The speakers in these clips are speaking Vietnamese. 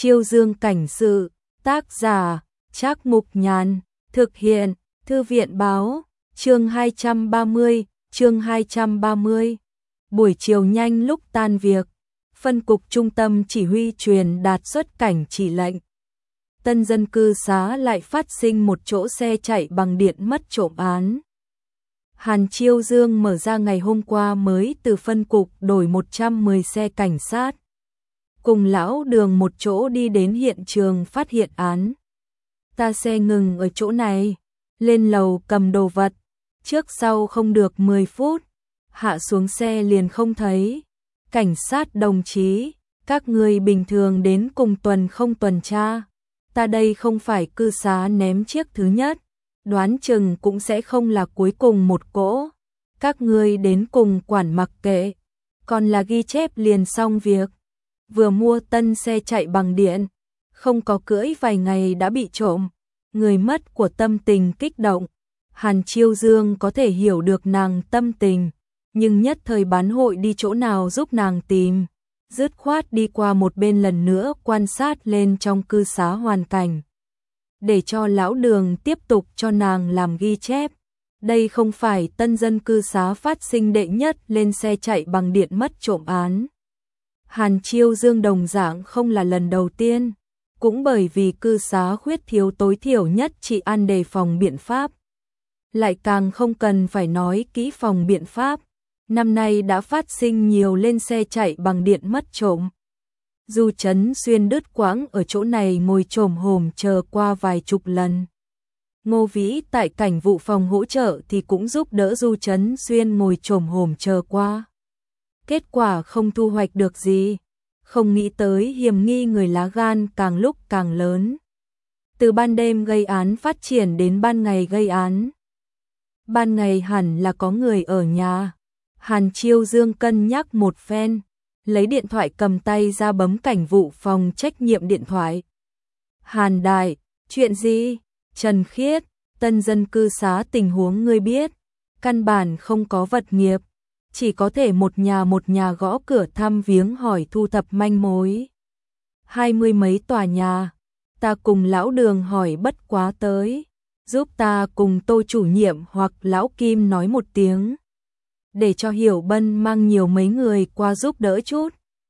Chiêu Dương cảnh sự, tác giả, Trác Mục Nhàn, thực hiện, Thư viện báo, chương 230. Buổi chiều nhanh lúc tan việc, phân cục trung tâm chỉ huy truyền đạt xuất cảnh chỉ lệnh. Tân dân cư xá lại phát sinh một chỗ xe chạy bằng điện mất trộm án. Hàn Chiêu Dương mở ra ngày hôm qua mới từ phân cục đổi 110 xe cảnh sát. Cùng lão Đường một chỗ đi đến hiện trường phát hiện án. Ta xe ngừng ở chỗ này, lên lầu cầm đồ vật, trước sau không được 10 phút, hạ xuống xe liền không thấy. Cảnh sát đồng chí, các người bình thường đến cùng tuần không tuần tra, ta đây không phải cư xá ném chiếc thứ nhất, đoán chừng cũng sẽ không là cuối cùng một cỗ. Các người đến cùng quản mặc kệ, còn là ghi chép liền xong việc. Vừa mua tân xe chạy bằng điện, không có cưỡi vài ngày đã bị trộm, người mất của tâm tình kích động. Hàn Chiêu Dương có thể hiểu được nàng tâm tình, nhưng nhất thời bán hội đi chỗ nào giúp nàng tìm, dứt khoát đi qua một bên lần nữa quan sát lên trong cư xá hoàn cảnh, để cho lão Đường tiếp tục cho nàng làm ghi chép. Đây không phải tân dân cư xá phát sinh đệ nhất lên xe chạy bằng điện mất trộm án. Hàn Chiêu Dương đồng dạng không là lần đầu tiên, cũng bởi vì cư xá khuyết thiếu tối thiểu nhất trị an đề phòng biện pháp. Lại càng không cần phải nói kỹ phòng biện pháp, năm nay đã phát sinh nhiều lên xe chạy bằng điện mất trộm. Du Chấn Xuyên đứt quãng ở chỗ này ngồi chồm hổm chờ qua vài chục lần. Ngô Vĩ tại cảnh vụ phòng hỗ trợ thì cũng giúp đỡ Du Chấn Xuyên ngồi chồm hổm chờ qua. Kết quả không thu hoạch được gì, không nghĩ tới hiểm nghi người lá gan càng lúc càng lớn. Từ ban đêm gây án phát triển đến ban ngày gây án. Ban ngày hẳn là có người ở nhà. Hàn Chiêu Dương cân nhắc một phen, lấy điện thoại cầm tay ra bấm cảnh vụ phòng trách nhiệm điện thoại. Hàn đại, chuyện gì? Trần Khiết, tân dân cư xá tình huống ngươi biết, căn bản không có vật nghiệp, chỉ có thể một nhà gõ cửa thăm viếng hỏi thu thập manh mối. 20 mấy tòa nhà, ta cùng lão Đường hỏi bất quá tới, giúp ta cùng Tô chủ nhiệm hoặc lão Kim nói một tiếng, để cho Hiểu Bân mang nhiều mấy người qua giúp đỡ chút.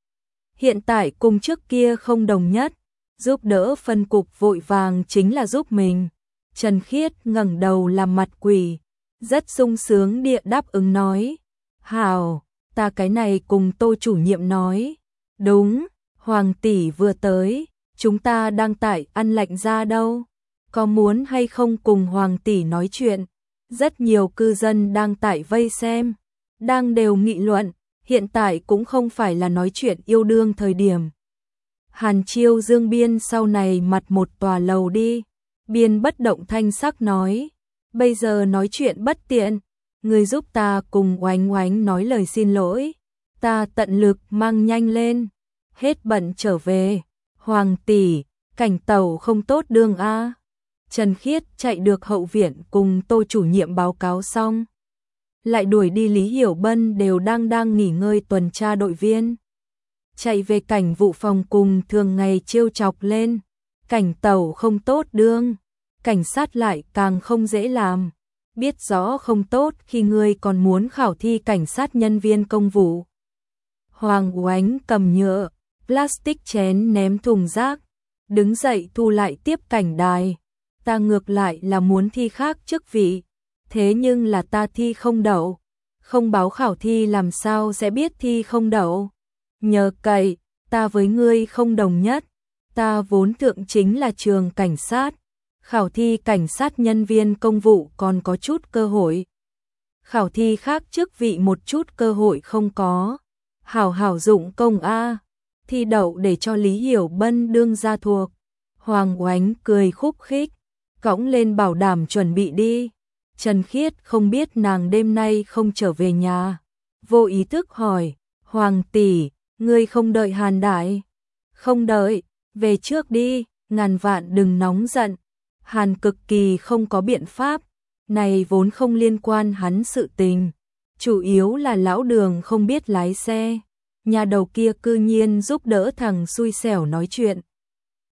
Hiện tại cùng trước kia không đồng nhất, giúp đỡ phân cục vội vàng chính là giúp mình. Trần Khiết ngẩng đầu làm mặt quỷ, rất sung sướng địa đáp ứng nói. Hảo, ta cái này cùng Tô chủ nhiệm nói. Đúng, Hoàng tỷ vừa tới, chúng ta đang tại ăn lạnh ra đâu. Có muốn hay không cùng Hoàng tỷ nói chuyện? Rất nhiều cư dân đang tại vây xem, đang đều nghị luận, hiện tại cũng không phải là nói chuyện yêu đương thời điểm. Hàn Chiêu Dương biên sau này mặt một tòa lầu đi, biên bất động thanh sắc nói, bây giờ nói chuyện bất tiện, người giúp ta cùng Oánh Oánh nói lời xin lỗi, ta tận lực mang nhanh lên, hết bận trở về. Hoàng tỷ, cảnh tàu không tốt đường a. Trần Khiết chạy được hậu viện cùng Tô chủ nhiệm báo cáo xong, lại đuổi đi Lý Hiểu Bân đều đang nghỉ ngơi tuần tra đội viên, chạy về cảnh vụ phòng cùng thường ngày trêu chọc lên. Cảnh tàu không tốt đương, cảnh sát lại càng không dễ làm, biết rõ không tốt khi ngươi còn muốn khảo thi cảnh sát nhân viên công vụ. Hoàng Oánh cầm nhựa, plastic chén ném thùng rác, đứng dậy thu lại tiếp cảnh đài. Ta ngược lại là muốn thi khác chức vị, thế nhưng là ta thi không đậu, không báo khảo thi làm sao sẽ biết thi không đậu. Nhờ cậy, ta với ngươi không đồng nhất, ta vốn thượng chính là trường cảnh sát, khảo thi cảnh sát nhân viên công vụ còn có chút cơ hội. Khảo thi khác chức vị một chút cơ hội không có, hảo hảo dụng công a, thi đậu để cho Lý Hiểu Bân đương gia thuộc. Hoàng Oánh cười khúc khích, cõng lên bảo đảm chuẩn bị đi. Trần Khiết không biết nàng đêm nay không trở về nhà, vô ý thức hỏi, Hoàng tỷ, ngươi không đợi Hàn đại? Không đợi, về trước đi, ngàn vạn đừng nóng giận. Hàn cực kỳ không có biện pháp, này vốn không liên quan hắn sự tình, chủ yếu là lão Đường không biết lái xe, nhà đầu kia cư nhiên giúp đỡ thằng xui xẻo nói chuyện.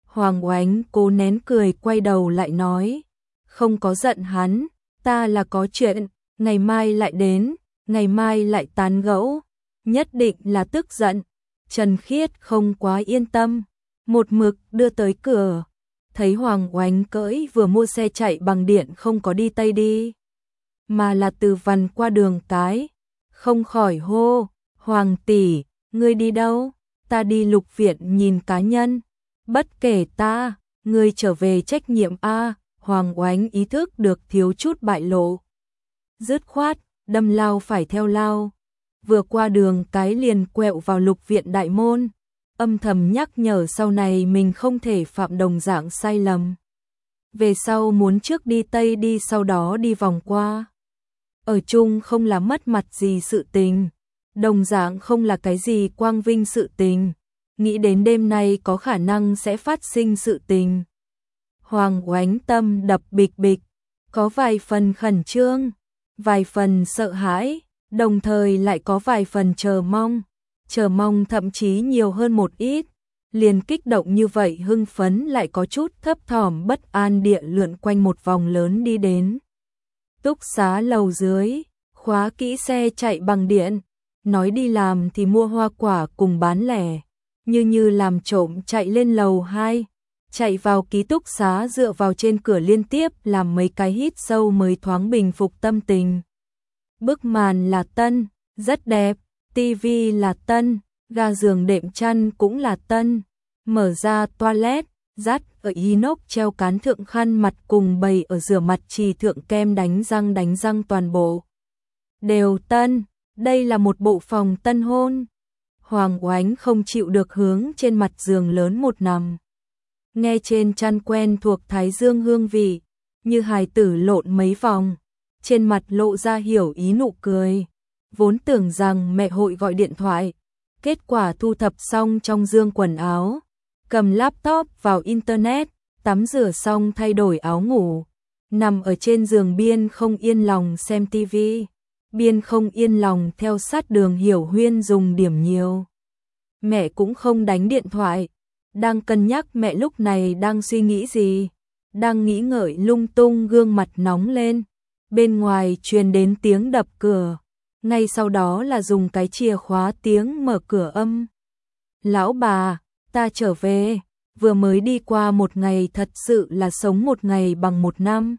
Hoàng Oánh cố nén cười quay đầu lại nói, không có giận hắn, ta là có chuyện, ngày mai lại đến, ngày mai lại tán gẫu, nhất định là tức giận. Trần Khiết không quá yên tâm, một mực đưa tới cửa, thấy Hoàng Oánh cưỡi vừa mua xe chạy bằng điện không có đi Tây đi, mà là từ Vằn qua Đường Cái, không khỏi hô, Hoàng tỷ, ngươi đi đâu? Ta đi Lục viện nhìn cá nhân, bất kể ta, ngươi trở về trách nhiệm a. Hoàng Oánh ý thức được thiếu chút bại lộ, dứt khoát, đâm lao phải theo lao, vừa qua Đường Cái liền quẹo vào Lục viện đại môn, âm thầm nhắc nhở sau này mình không thể phạm đồng dạng sai lầm. Về sau muốn trước đi Tây đi sau đó đi vòng qua. Ở chung không là mất mặt gì sự tình, đồng dạng không là cái gì quang vinh sự tình, nghĩ đến đêm nay có khả năng sẽ phát sinh sự tình. Hoàng Oánh tâm đập bịch bịch, có vài phần khẩn trương, vài phần sợ hãi, đồng thời lại có vài phần chờ mong thậm chí nhiều hơn một ít, liền kích động như vậy hưng phấn lại có chút thấp thỏm bất an địa lượn quanh một vòng lớn đi đến túc xá lầu dưới, khóa kỹ xe chạy bằng điện, nói đi làm thì mua hoa quả cùng bán lẻ, như làm trộm chạy lên lầu 2, chạy vào ký túc xá dựa vào trên cửa liên tiếp làm mấy cái hít sâu mới thoáng bình phục tâm tình. Bức màn là tân, rất đẹp, tivi là tân, ga giường đệm chăn cũng là tân, mở ra toilet, dắt ở inox treo cán thượng khăn mặt cùng bày ở rửa mặt chì thượng kem đánh răng toàn bộ đều tân, đây là một bộ phòng tân hôn. Hoàng Oánh không chịu được hướng trên mặt giường lớn một nằm, nghe trên chăn quen thuộc thái dương hương vị, như hài tử lộn mấy vòng, trên mặt lộ ra hiểu ý nụ cười, vốn tưởng rằng mẹ hội gọi điện thoại, kết quả thu thập xong trong dương quần áo, cầm laptop vào internet, tắm rửa xong thay đổi áo ngủ, nằm ở trên giường biên không yên lòng xem tivi, biên không yên lòng theo sát Đường Hiểu Huyên dùng điểm nhiều. Mẹ cũng không đánh điện thoại, đang cân nhắc mẹ lúc này đang suy nghĩ gì, đang nghĩ ngợi lung tung gương mặt nóng lên, bên ngoài truyền đến tiếng đập cửa, ngay sau đó là dùng cái chìa khóa tiếng mở cửa âm. Lão bà, ta trở về, vừa mới đi qua một ngày thật sự là sống một ngày bằng một năm.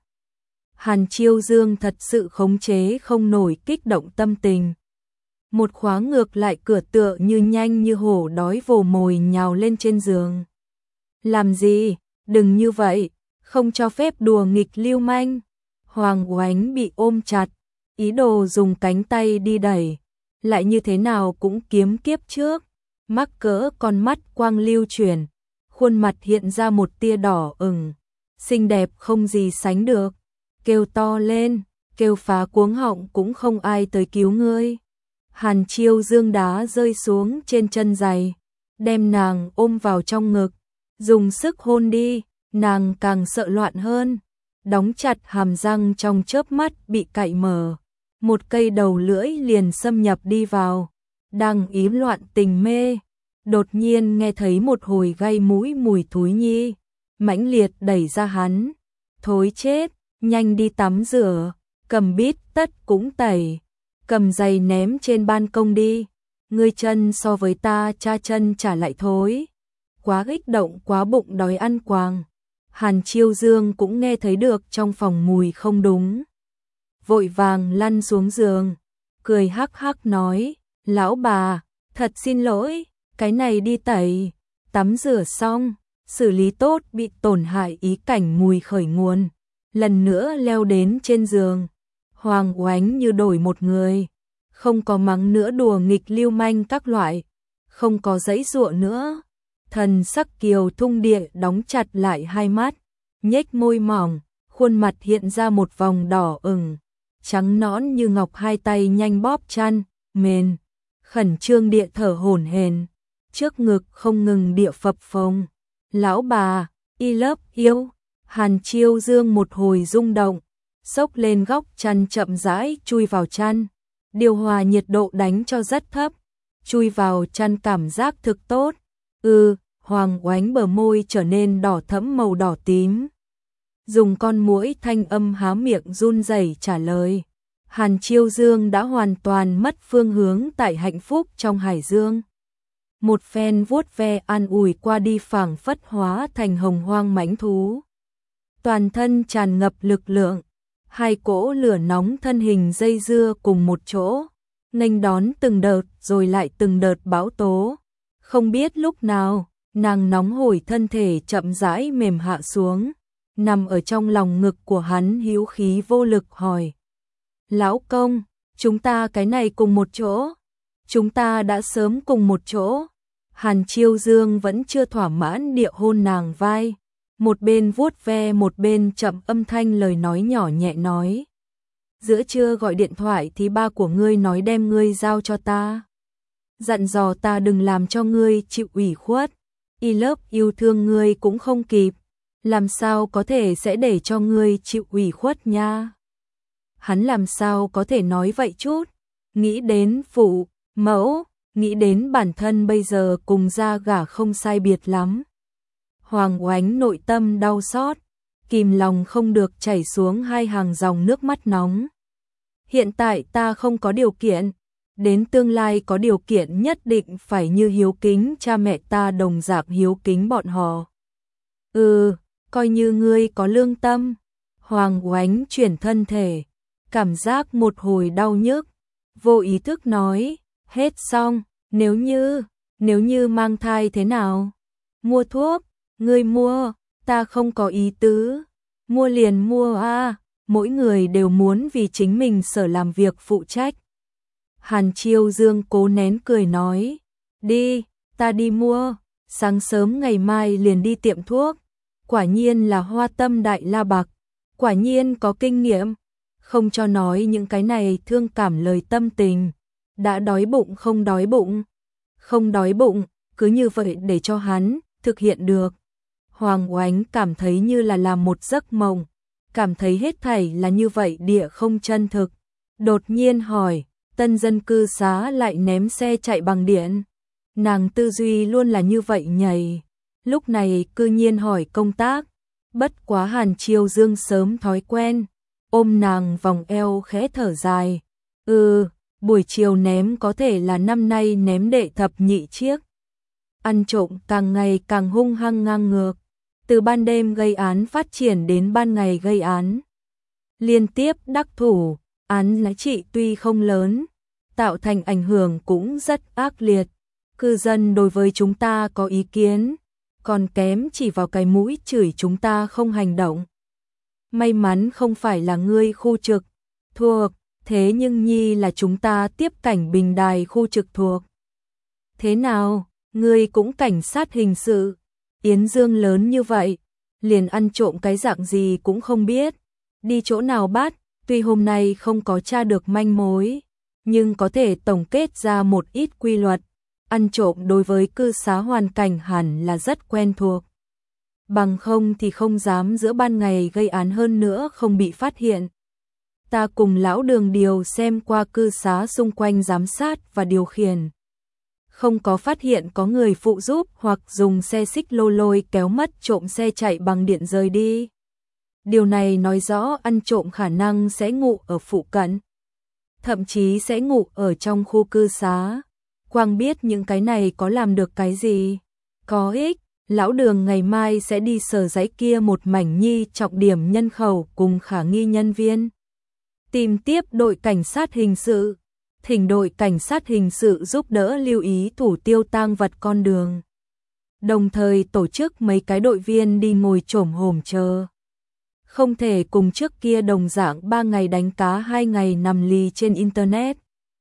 Hàn Chiêu Dương thật sự khống chế không nổi kích động tâm tình. Một khóa ngược lại cửa tựa như nhanh như hổ đói vồ mồi nhào lên trên giường. Làm gì, đừng như vậy, không cho phép đùa nghịch lưu manh. Hoàng Oánh bị ôm chặt, ý đồ dùng cánh tay đi đẩy, lại như thế nào cũng kiếm kiếp trước, mắc cỡ con mắt quang lưu chuyển, khuôn mặt hiện ra một tia đỏ ửng, xinh đẹp không gì sánh được, kêu to lên, kêu phá cuống họng cũng không ai tới cứu ngươi. Hàn Chiêu Dương đá rơi xuống trên chân giày, đem nàng ôm vào trong ngực, dùng sức hôn đi, nàng càng sợ loạn hơn, đóng chặt hàm răng trong chớp mắt bị cạy mở, một cây đầu lưỡi liền xâm nhập đi vào, đang ý loạn tình mê, đột nhiên nghe thấy một hồi gây mũi mùi thúi nhi, mãnh liệt đẩy ra hắn, thối chết, nhanh đi tắm rửa, cầm bít tất cũng tẩy, cầm giày ném trên ban công đi, ngươi chân so với ta cha chân trả lại thối, quá kích động quá bụng đói ăn quàng. Hàn Chiêu Dương cũng nghe thấy được trong phòng mùi không đúng, vội vàng lăn xuống giường, cười hắc hắc nói, lão bà, thật xin lỗi, cái này đi tẩy, tắm rửa xong, xử lý tốt bị tổn hại ý cảnh mùi khởi nguồn, lần nữa leo đến trên giường. Hoàng Oánh như đổi một người, không có mắng nữa đùa nghịch lưu manh các loại, không có giãy giụa nữa, thần sắc kiều thung địa đóng chặt lại hai mắt, nhếch môi mỏng, khuôn mặt hiện ra một vòng đỏ ửng, trắng nõn như ngọc, hai tay nhanh bóp chăn, mền, khẩn trương địa thở hổn hển, trước ngực không ngừng địa phập phồng. Lão bà, I love you. Hàn Chiêu Dương một hồi rung động, xốc lên góc chăn chậm rãi chui vào chăn, điều hòa nhiệt độ đánh cho rất thấp, chui vào chăn cảm giác thực tốt. Hoàng Oánh bờ môi trở nên đỏ thẫm màu đỏ tím. Dùng con muỗi thanh âm há miệng run rẩy trả lời. Hàn Chiêu Dương đã hoàn toàn mất phương hướng tại hạnh phúc trong hải dương. Một phen vuốt ve an ủi qua đi phảng phất hóa thành hồng hoang mãnh thú. Toàn thân tràn ngập lực lượng, hai cỗ lửa nóng thân hình dây dưa cùng một chỗ, nghênh đón từng đợt rồi lại từng đợt bão tố. Không biết lúc nào, nàng nóng hổi thân thể chậm rãi mềm hạ xuống, nằm ở trong lòng ngực của hắn hữu khí vô lực hỏi. Lão công, chúng ta cái này cùng một chỗ, chúng ta đã sớm cùng một chỗ. Hàn Chiêu Dương vẫn chưa thỏa mãn địa hôn nàng vai, một bên vuốt ve một bên chậm âm thanh lời nói nhỏ nhẹ nói. Giữa trưa gọi điện thoại thì ba của ngươi nói đem ngươi giao cho ta. Dặn dò ta đừng làm cho ngươi chịu ủy khuất, y lớp yêu thương ngươi cũng không kịp, làm sao có thể sẽ để cho ngươi chịu ủy khuất nha. Hắn làm sao có thể nói vậy chút, nghĩ đến phụ, mẫu, nghĩ đến bản thân bây giờ cùng ra gả không sai biệt lắm. Hoàng Oánh nội tâm đau xót, kìm lòng không được chảy xuống hai hàng dòng nước mắt nóng. Hiện tại ta không có điều kiện, đến tương lai có điều kiện nhất định phải như hiếu kính cha mẹ ta đồng dạng hiếu kính bọn họ. Coi như ngươi có lương tâm. Hoàng Oánh chuyển thân thể, cảm giác một hồi đau nhức, vô ý thức nói, hết xong, nếu như mang thai thế nào? Mua thuốc, ngươi mua, ta không có ý tứ, mua liền mua a, mỗi người đều muốn vì chính mình sở làm việc phụ trách. Hàn Chiêu Dương cố nén cười nói, đi, ta đi mua, sáng sớm ngày mai liền đi tiệm thuốc. Quả nhiên là hoa tâm đại la bạc, quả nhiên có kinh nghiệm, không cho nói những cái này thương cảm lời tâm tình. Đã đói bụng không đói bụng, không đói bụng, cứ như vậy để cho hắn thực hiện được. Hoàng Oánh cảm thấy như là làm một giấc mộng, cảm thấy hết thảy là như vậy địa không chân thực. Đột nhiên hỏi, tân dân cư xá lại ném xe chạy bằng điện. Nàng tư duy luôn là như vậy nhảy. Lúc này cư nhiên hỏi công tác, bất quá Hàn Chiêu Dương sớm thói quen, ôm nàng vòng eo khẽ thở dài. Buổi chiều ném có thể là năm nay ném đệ thập nhị chiếc. Ăn trộm càng ngày càng hung hăng ngang ngược, từ ban đêm gây án phát triển đến ban ngày gây án. Liên tiếp đắc thủ, án giá trị tuy không lớn, tạo thành ảnh hưởng cũng rất ác liệt. Cư dân đối với chúng ta có ý kiến, còn kém chỉ vào cái mũi chửi chúng ta không hành động. May mắn không phải là ngươi khu trực thuộc, thế nhưng nhi là chúng ta tiếp cảnh bình đài khu trực thuộc. Thế nào, ngươi cũng cảnh sát hình sự, Yến Dương lớn như vậy, liền ăn trộm cái dạng gì cũng không biết, đi chỗ nào bắt, tuy hôm nay không có tra được manh mối, nhưng có thể tổng kết ra một ít quy luật. Ăn trộm đối với cư xá hoàn cảnh hẳn là rất quen thuộc. Bằng không thì không dám giữa ban ngày gây án, hơn nữa không bị phát hiện. Ta cùng lão Đường điều xem qua cư xá xung quanh giám sát và điều khiển. Không có phát hiện có người phụ giúp hoặc dùng xe xích lô lôi kéo mất trộm xe chạy bằng điện rời đi. Điều này nói rõ ăn trộm khả năng sẽ ngụ ở phụ cận, thậm chí sẽ ngụ ở trong khu cư xá. Quang biết những cái này có làm được cái gì? Có ích, lão Đường ngày mai sẽ đi sở giấy kia một mảnh nhi trọng điểm nhân khẩu cùng khả nghi nhân viên. Tìm tiếp đội cảnh sát hình sự, thỉnh đội cảnh sát hình sự giúp đỡ lưu ý thủ tiêu tang vật con đường. Đồng thời tổ chức mấy cái đội viên đi ngồi chổm hổm chờ. Không thể cùng trước kia đồng dạng 3 ngày đánh cá 2 ngày nằm lì trên internet.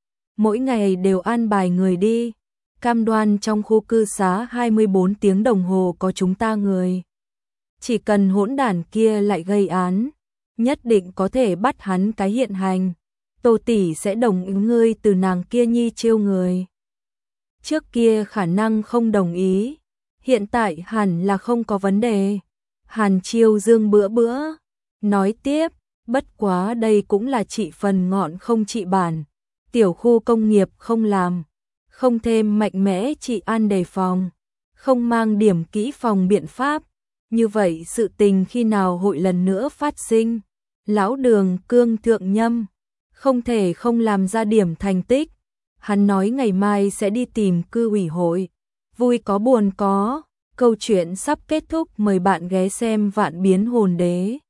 Mỗi ngày đều an bài người đi, cam đoan trong khu cư xá 24 tiếng đồng hồ có chúng ta người. Chỉ cần hỗn đản kia lại gây án, nhất định có thể bắt hắn cái hiện hành. Tô tỷ sẽ đồng ý ngươi từ nàng kia nhi chiêu người. Trước kia khả năng không đồng ý, hiện tại hẳn là không có vấn đề. Hàn Chiêu Dương bữa nói tiếp, bất quá đây cũng là trị phần ngọn không trị bản. Tiểu khu công nghiệp không làm, không thêm mạnh mẽ trị an đề phòng, không mang điểm kỹ phòng biện pháp, như vậy sự tình khi nào hội lần nữa phát sinh. Lão Đường cương thượng nhâm, không thể không làm ra điểm thành tích. Hắn nói ngày mai sẽ đi tìm cư ủy hội. Vui có buồn có, câu chuyện sắp kết thúc, mời bạn ghé xem Vạn Biến Hồn Đế.